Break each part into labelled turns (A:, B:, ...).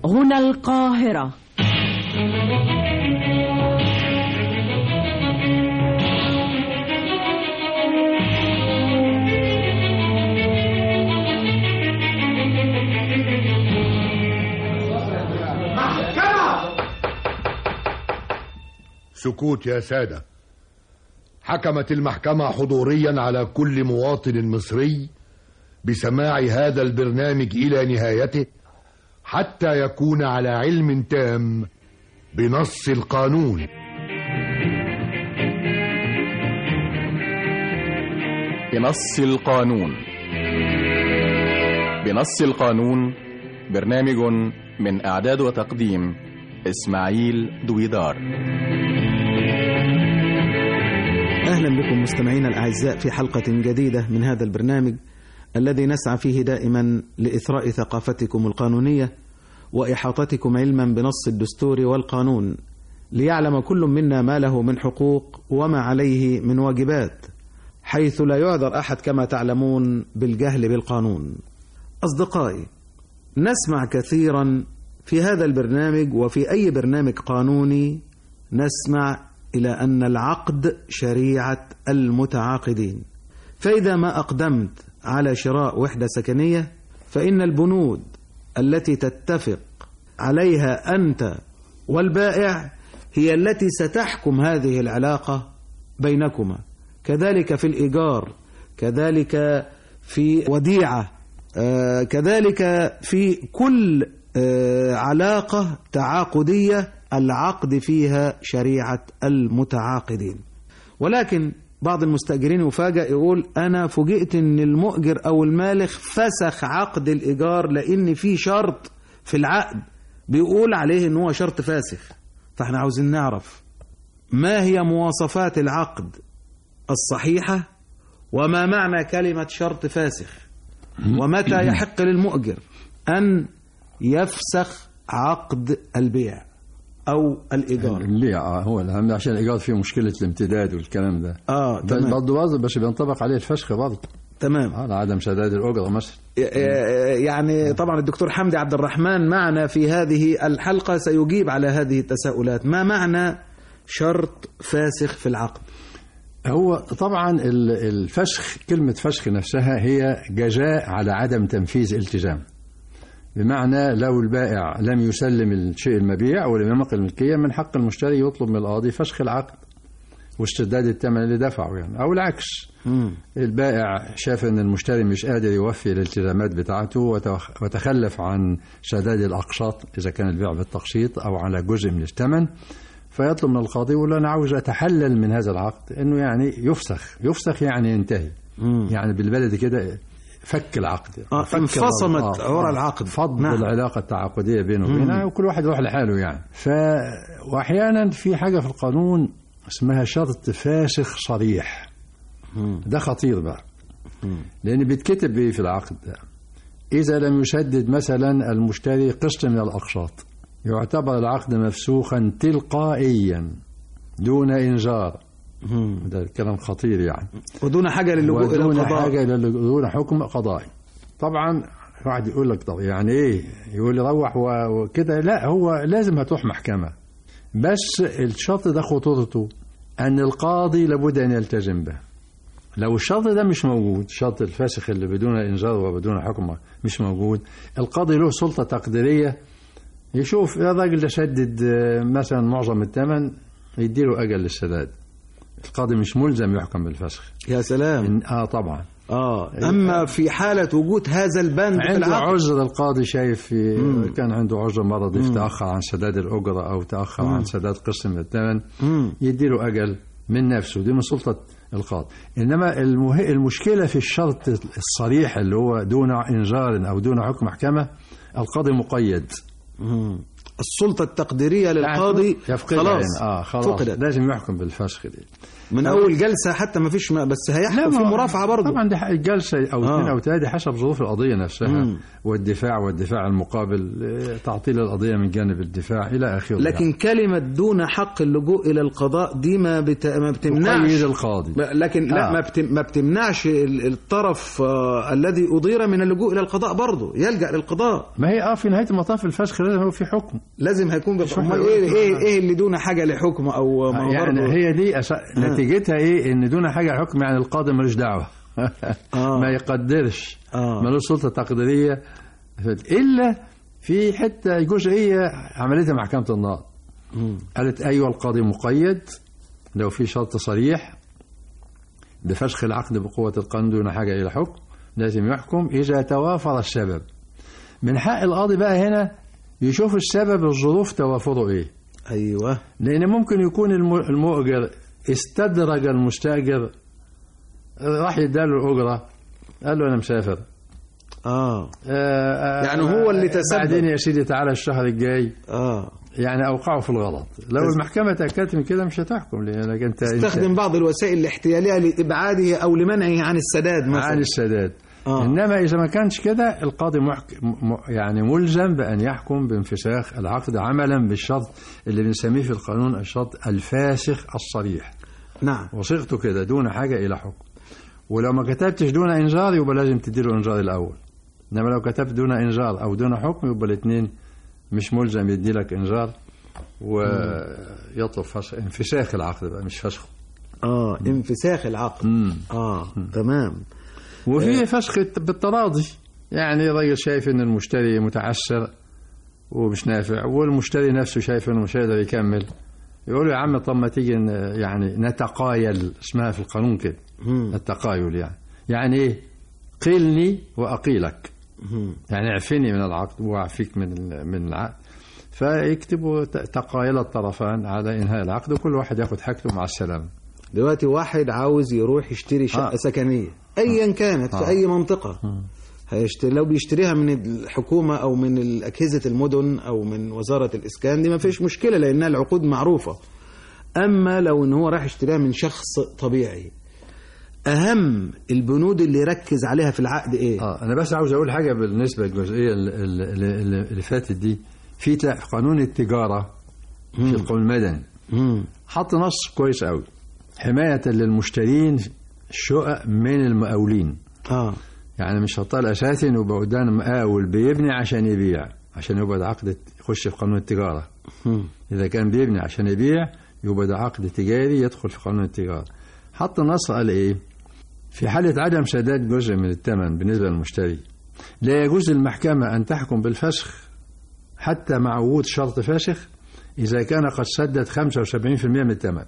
A: هنا القاهرة.
B: سكوت يا سادة. حكمت المحكمة حضوريا على كل مواطن مصري بسماع هذا البرنامج إلى نهايته حتى يكون على علم تام بنص القانون.
C: بنص القانون. بنص القانون برنامج من إعداد وتقديم إسماعيل دويدار.
D: أهلا بكم مستمعينا الأعزاء في حلقة جديدة من هذا البرنامج الذي نسعى فيه دائما لإثراء ثقافتكم القانونية وإحاطتكم علما بنص الدستور والقانون، ليعلم كل منا ما له من حقوق وما عليه من واجبات، حيث لا يعذر أحد كما تعلمون بالجهل بالقانون. أصدقائي، نسمع كثيرا في هذا البرنامج وفي أي برنامج قانوني نسمع إلى أن العقد شريعة المتعاقدين، فإذا ما أقدمت على شراء وحدة سكنية فإن البنود التي تتفق عليها أنت والبائع هي التي ستحكم هذه العلاقة بينكما، كذلك في الإيجار، كذلك في وديعة، كذلك في كل علاقة تعاقدية العقد فيها شريعة المتعاقدين. ولكن بعض المستأجرين يفاجأ يقول أنا فوجئت أن المؤجر أو المالك فسخ عقد الإيجار لأن في شرط في العقد بيقول عليه أنه هو شرط فاسخ. فاحنا عاوزين نعرف ما هي مواصفات العقد الصحيحة، وما معنى كلمة شرط فاسخ، ومتى يحق للمؤجر أن يفسخ عقد البيع أو الإيجار.
E: البيع هو الأهم، عشان الإيجار فيه مشكلة الامتداد والكلام ده.
D: تمام.
E: برضه بس بينطبق عليه الفسخ برضه.
D: تمام.
E: على عدم سداد الأجرة مثلا.
D: يعني طبعا الدكتور حمدي عبد الرحمن معنا في هذه الحلقة سيجيب على هذه التساؤلات. ما معنى شرط فاسخ في العقد؟
E: هو طبعا الفسخ، كلمة فسخ نفسها هي جزاء على عدم تنفيذ التزام. بمعنى لو البائع لم يسلم الشيء المبيع أو لم يملك الملكية، من حق المشتري يطلب من القاضي فسخ العقد واسترداد الثمن اللي دفعه، يعني أو العكس. البائع شاف أن المشتري مش قادر يوفي الالتزامات بتاعته وتخلف عن سداد الأقساط إذا كان البيع بالتقسيط أو على جزء من الثمن، فيطلب من القاضي يقول أنا عاوز أتحلل من هذا العقد، إنه يعني يفسخ يعني ينتهي. يعني بالبلد كده فك العقد،
D: انفصمت عرى العقد،
E: فض العلاقة التعاقدية بينه وبينها، وكل واحد يروح لحاله يعني. وأحيانا في حاجة في القانون اسمها شرط فاسخ صريح. ده خطير بقى، لأن بيتكتب في العقد ده إذا لم يسدد مثلا المشتري قسط من الأقساط يعتبر العقد مفسوخا تلقائيا دون إنذار. ده كلام خطير يعني، ودون حاجة للجوء إلى القضاء، دون حكم قضائي. طبعا واحد يقول لك طب يعني ايه، يقول لي روح وكده. لا، هو لازم هتروح محكمة، بس الشرط ده خطورته أن القاضي لابد أن يلتزم به. لو الشرط ده مش موجود، شرط الفاسخ اللي بدون إنذار وبدون حكم مش موجود، القاضي له سلطة تقديرية يشوف الراجل ده سدد مثلا معظم الثمن يديله أجل للسداد. القاضي مش ملزم يحكم بالفسخ.
D: يا سلام.
E: طبعا.
D: أما في حالة وجود هذا البند في العقد،
E: عذر القاضي شايف كان عنده عذر مرضي تأخر عن سداد الأجرة أو تأخر عن سداد قسط من الثمن، يديله أجل من نفسه، دي من سلطة القاضي. إنما المشكلة في الشرط الصريح اللي هو دون إنذار أو دون حكم محكمة، القاضي مقيد.
D: السلطة التقديرية للقاضي
E: خلاص فقدت، لازم يحكم بالفسخ دي.
D: من اول جلسه حتى ما فيش بس هيحكم في مرافعه برضه
E: طبعا. دي الجلسه او اثنين او ثلاثه حسب ظروف القضيه نفسها والدفاع المقابل، تعطيل القضيه من جانب الدفاع الى اخره.
D: لكن يعني كلمه دون حق اللجوء الى القضاء دي ما بتمنعش
E: القاضي،
D: لكن لا ما بتمنعش الطرف الذي اضير من اللجوء الى القضاء برضه يلجا للقضاء.
E: ما هي في نهايه المطاف الفسخ لازم يكون في حكم،
D: لازم هيكون ايه اللي دون حاجه لحكم او
E: يعني هي دي نتيجتها ايه؟ ان دون حاجه لحكم يعني القاضي ملوش دعوه ما يقدرش ملوش سلطه تقديريه الا في حته جزئيه عملتها محكمه النقض. قالت ايوه القاضي مقيد لو في شرط صريح بفسخ العقد بقوه القانون دون حاجه الى حكم، لازم يحكم اذا توافر السبب. من حق القاضي بقى هنا يشوف السبب الظروف توافره ايه.
D: ايوه،
E: لان ممكن يكون المؤجر استدرج المستاجر، راح يداله الاجره قال له انا مسافر
D: يعني هو اللي تسبب،
E: بعدين يا سيدي تعالى الشهر الجاي يعني اوقعه في الغلط. لو المحكمه تاكدت من كده مش هتحكم، لانك انت
D: استخدم بعض الوسائل الاحتياليه لابعاده او لمنعه عن السداد مثلا.
E: عن السداد. انما اذا ما كانش كده القاضي يعني ملزم بان يحكم بانفساخ العقد عملا بالشرط اللي بنسميه في القانون الشرط الفاسخ الصريح.
D: نعم،
E: وصيغته كده دون حاجه الى حكم. ولو ما كتبتش دون انذار يبقى لازم تديله انذار الاول، انما لو كتبت دون انذار او دون حكم يبقى الاثنين مش ملزم يدي لك انذار ويطلب انفساخ العقد بقى مش فسخه.
D: انفساخ العقد. تمام.
E: وفي فسخ بالتراضي، يعني الراجل شايف ان المشتري متعسر ومش نافع والمشتري نفسه شايف انه مش هيقدر يكمل، يقول له يا عم طب ما تيجي يعني نتقايل، اسمها في القانون كده التقايل. يعني ايه؟ قيلني واقيلك، يعني اعفني من العقد واعفيك من العقد. فيكتبوا تقايل الطرفان على انهاء العقد وكل واحد ياخد حاجته مع السلامه.
D: دلوقتي واحد عاوز يروح يشتري شقه سكنيه ايا كانت في اي منطقه، هيشتري لو بيشتريها من الحكومه او من اجهزه المدن او من وزاره الاسكان دي ما فيش مشكله لانها العقود معروفه. اما لو ان هو راح يشتريها من شخص طبيعي، اهم البنود اللي يركز عليها في العقد ايه؟
E: انا بس عاوز اقول حاجه بالنسبه للجزئيه اللي فاتت دي. في قانون التجاره في القانون المدني حط نص كويس قوي حمايه للمشترين الشقق من المقاولين. يعني مش حطها الاساسي انه يبقى قدام مقاول بيبني عشان يبيع، عشان يبقى ده عقد يخش في قانون التجاره. اذا كان بيبني عشان يبيع يبقى ده عقد تجاري يدخل في قانون التجاره. حط النص قال ايه؟ في حاله عدم سداد جزء من الثمن بالنسبه للمشتري لا يجوز للمحكمه ان تحكم بالفسخ حتى مع وجود شرط فاسخ اذا كان قد سدد 75% من الثمن.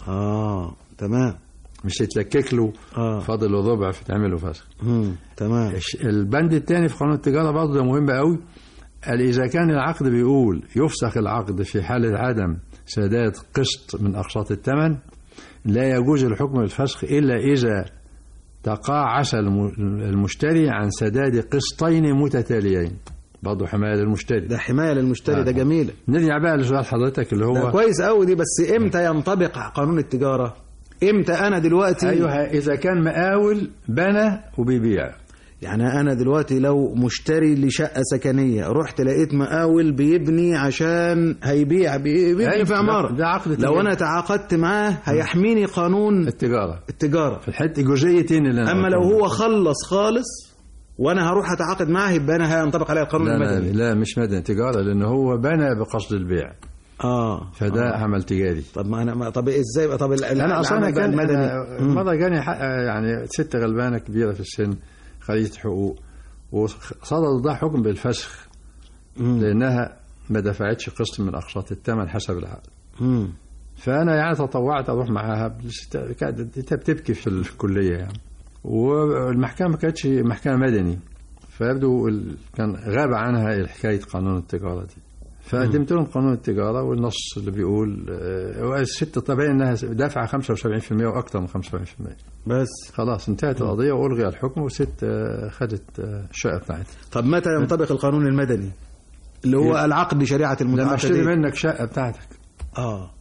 D: تمام،
E: مش يتلكك له فاضل له ربع فتعمل له فسخ.
D: تمام.
E: البند الثاني في قانون التجاره برضه ده مهم قوي. قال اذا كان العقد بيقول يفسخ العقد في حاله عدم سداد قسط من اقساط الثمن لا يجوز الحكم بالفسخ الا اذا تقاعس المشتري عن سداد قسطين متتاليين. برضه حمايه للمشتري.
D: ده حمايه للمشتري. ده جميله.
E: نرجع بقى لسؤال حضرتك اللي هو
D: ده كويس قوي دي. بس امتى ينطبق قانون التجاره؟ امتى انا دلوقتي؟
E: ايوه، اذا كان مقاول بنى وبيبيع.
D: يعني انا دلوقتي لو مشتري لشقه سكنيه رحت لقيت مقاول بيبني عشان هيبيع بيبني في عماره،
E: ده عقد
D: لو انا تعاقدت معاه هيحميني قانون التجاره
E: في الحته جزئيتين اللي انا
D: اما لو هو خالص وانا هروح اتعاقد معاه يبقى انا هينطبق عليه القانون المدني.
E: لا مش مدني، تجاره، لان هو بنى بقصد البيع. فده عمل تجاري.
D: طب ما انا ازاي؟ طب
E: انا اصلا كان مره جاني يعني ست غلبانه كبيره في السن خريجة حقوق وصدر ضدها حكم بالفسخ لانها ما دفعتش قسط من اقساط الثمن حسب العقد. فانا يعني تطوعت اروح معاها، كانت بتبكي في الكليه يعني. والمحكمه ما كانتش محكمه مدني، فيبدو كان غاب عنها حكايه قانون التجاره دي. فقدمت لهم قانون التجاره والنص اللي بيقول الست طبيعي انها دافعه 75% واكثر من 75%.
D: بس
E: خلاص انتهت القضيه والغي الحكم والست خدت الشقه بتاعتها.
D: طب متى ينطبق القانون المدني اللي هو العقد بشريعه المتعاقدين؟
E: لما اشتري منك شقه بتاعتك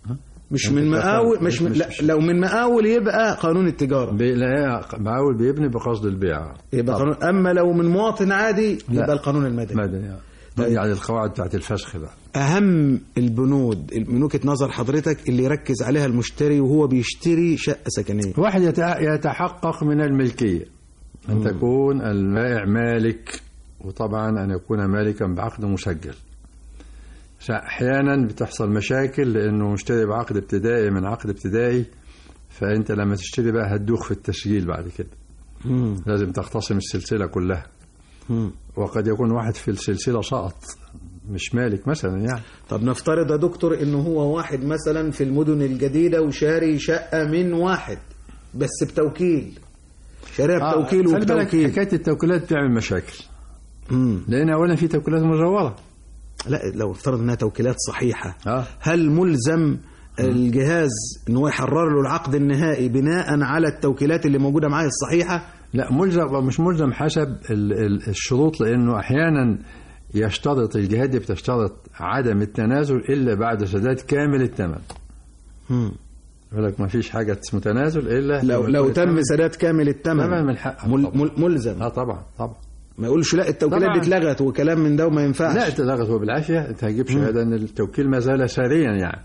D: مش من مقاول، لا لو من مقاول يبقى قانون التجارة.
E: لا، مقاول بيبني بقصد البيع
D: يبقى قانون. أما لو من مواطن عادي يبقى القانون المدني.
E: يعني القواعد بتاعت الفسخ ده.
D: أهم البنود من وجهة نظر حضرتك اللي يركز عليها المشتري وهو بيشتري شقة سكنية؟
E: واحد يتحقق من الملكية، أن تكون البائع مالك، وطبعا أن يكون مالكا بعقد مسجل. أحيانا بتحصل مشاكل لأنه مشتري بعقد ابتدائي من عقد ابتدائي، فأنت لما تشتري بقى هتدوخ في التسجيل بعد كده. لازم تختصم السلسلة كلها. وقد يكون واحد في السلسلة سقط مش مالك مثلا يعني.
D: طب نفترض يا دكتور إنه هو واحد مثلا في المدن الجديدة وشاري شقة من واحد بس بتوكيل، شاريها بتوكيل وبتوكيل.
E: حكاية التوكيلات بتعمل مشاكل. لأن أولا في توكيلات مزورة.
D: لا، لو افترض انها توكيلات صحيحة هل ملزم الجهاز ان هو يحرر له العقد النهائي بناء على التوكيلات اللي موجودة معاه الصحيحة؟
E: لا، ملزم ومش ملزم حسب الشروط، لأنه أحيانا يشترط الجهات دي بتشترط عدم التنازل إلا بعد سداد كامل الثمن. يقول لك ما فيش حاجة اسمه تنازل إلا
D: لو تم سداد كامل الثمن
E: من حقه.
D: ملزم.
E: طبعا
D: ما يقولش لا التوكيلات دي اتلغت وكلام من ده وما ينفعش.
E: لا، اتلغت وبالعافية. انت هتجيب شهادة ان التوكيل ما زال ساريا يعني.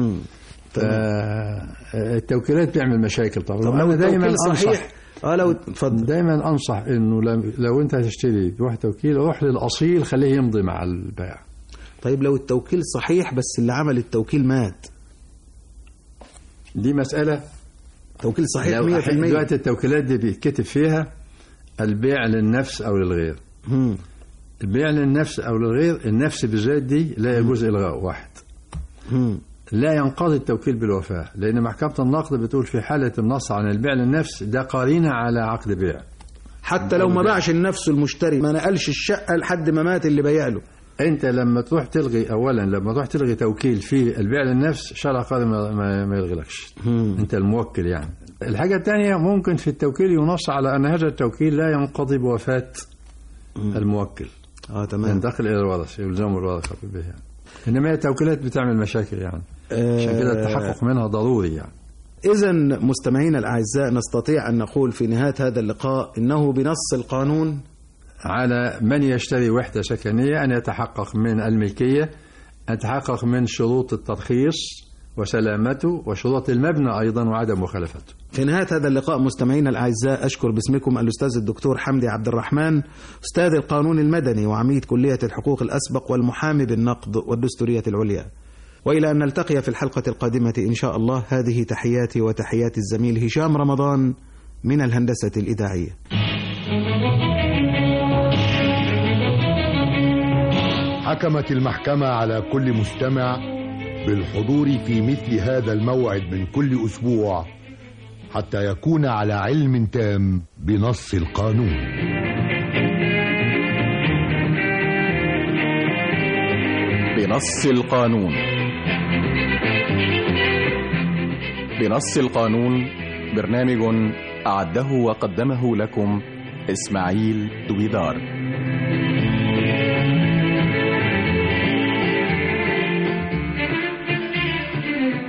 E: التوكيلات بيعمل مشاكل طبعا.
D: طب لو دايما صحيح لو اتفضل.
E: دايما انصح انه لو انت هتشتري بواحد توكيل روح للاصيل، خليه يمضي مع البائع.
D: طيب لو التوكيل صحيح بس اللي عمل التوكيل مات،
E: دي مسألة.
D: توكيل صحيح 100%.
E: دلوقتي التوكيلات دي بيتكتب فيها البيع للنفس أو للغير. البيع للنفس أو للغير، النفس بالذات دي لا يجوز إلغاء. واحد، لا ينقضي التوكيل بالوفاة، لأن محكمة النقد بتقول في حالة النص عن البيع للنفس ده قرينة على عقد بيع.
D: حتى لو ما باعش النفس المشتري، ما نقلش الشقة لحد ما مات اللي بيع له.
E: أنت لما تروح تلغي، أولا لما تروح تلغي توكيل في البيع للنفس، شرع قاضي ما يلغلكش. أنت الموكل يعني. الحاجة الثانية، ممكن في التوكيل ينص على أن هذا التوكيل لا ينقضي بوفاة الموكل.
D: تمام.
E: ينتقل إلى الورثة، يلزم الورثة به يعني. إنما التوكيلات بتعمل مشاكل يعني. عشان كده التحقق منها ضروري يعني.
D: إذا مستمعينا الأعزاء، نستطيع أن نقول في نهاية هذا اللقاء إنه بنص القانون
E: على من يشتري وحدة سكنية أن يتحقق من الملكية، أن يتحقق من شروط الترخيص وسلامته وشروط المبنى أيضا وعدم مخالفته.
D: في نهاية هذا اللقاء مستمعينا الأعزاء، أشكر باسمكم الأستاذ الدكتور حمدي عبد الرحمن، أستاذ القانون المدني وعميد كلية الحقوق الأسبق والمحامي بالنقد والدستورية العليا. وإلى أن نلتقي في الحلقة القادمة إن شاء الله، هذه تحياتي وتحيات الزميل هشام رمضان من الهندسة الإذاعية.
B: حكمت المحكمة على كل مستمع بالحضور في مثل هذا الموعد من كل أسبوع حتى يكون على علم تام بنص القانون.
C: بنص القانون. بنص القانون برنامج أعده وقدمه لكم إسماعيل دويدار.